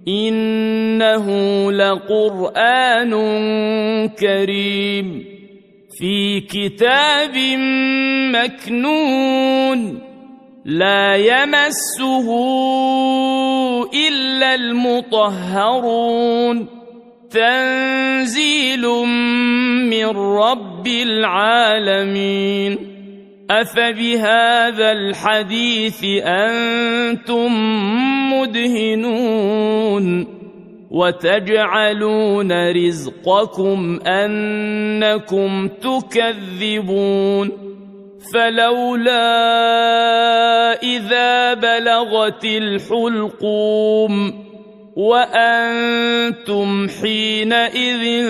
إنه لقرآن كريم في كتاب مكنون لا يمسه إلا المطهرون تنزيل من رب العالمين أفبهذا الحديث أنتم مدهنون وتجعلون رزقكم أنكم تكذبون فلولا إذا بلغت الحلقوم وأنتم حينئذ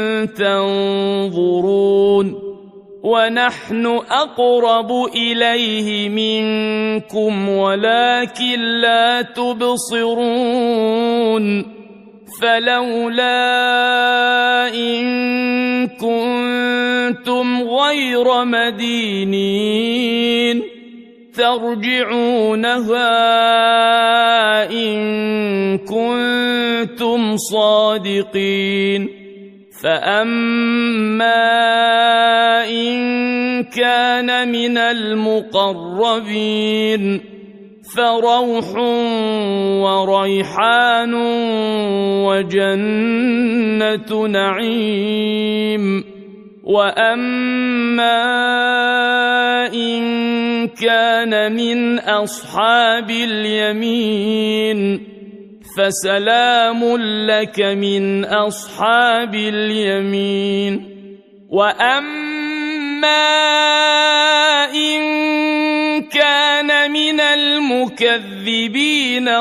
تنظرون ونحن أقرب إليه منكم ولكن لا تبصرون فلولا إن كنتم غير مدينين ترجعونها إن كنتم صادقين فأما إن كان من المقربين فروح وريحان وجنة نعيم وأما إن كان من أصحاب اليمين فسلام لك من أصحاب اليمين وأما إن كان من المكذبين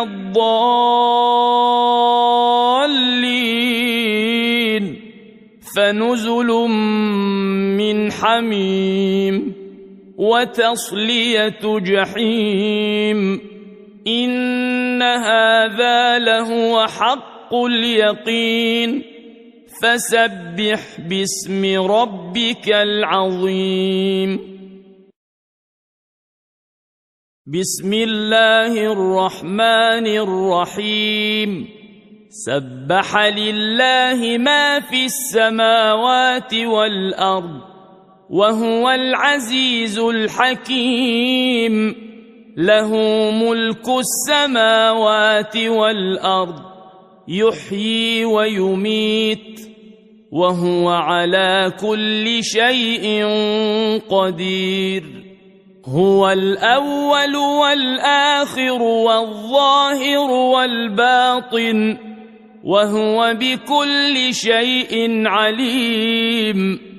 الضالين فنزل من حميم وتصلية جحيم إن هذا لهو حق اليقين فسبح باسم ربك العظيم بسم الله الرحمن الرحيم سبح لله ما في السماوات والأرض وهو العزيز الحكيم له ملك السماوات والأرض يحيي ويميت وهو على كل شيء قدير هو الأول والآخر والظاهر والباطن وهو بكل شيء عليم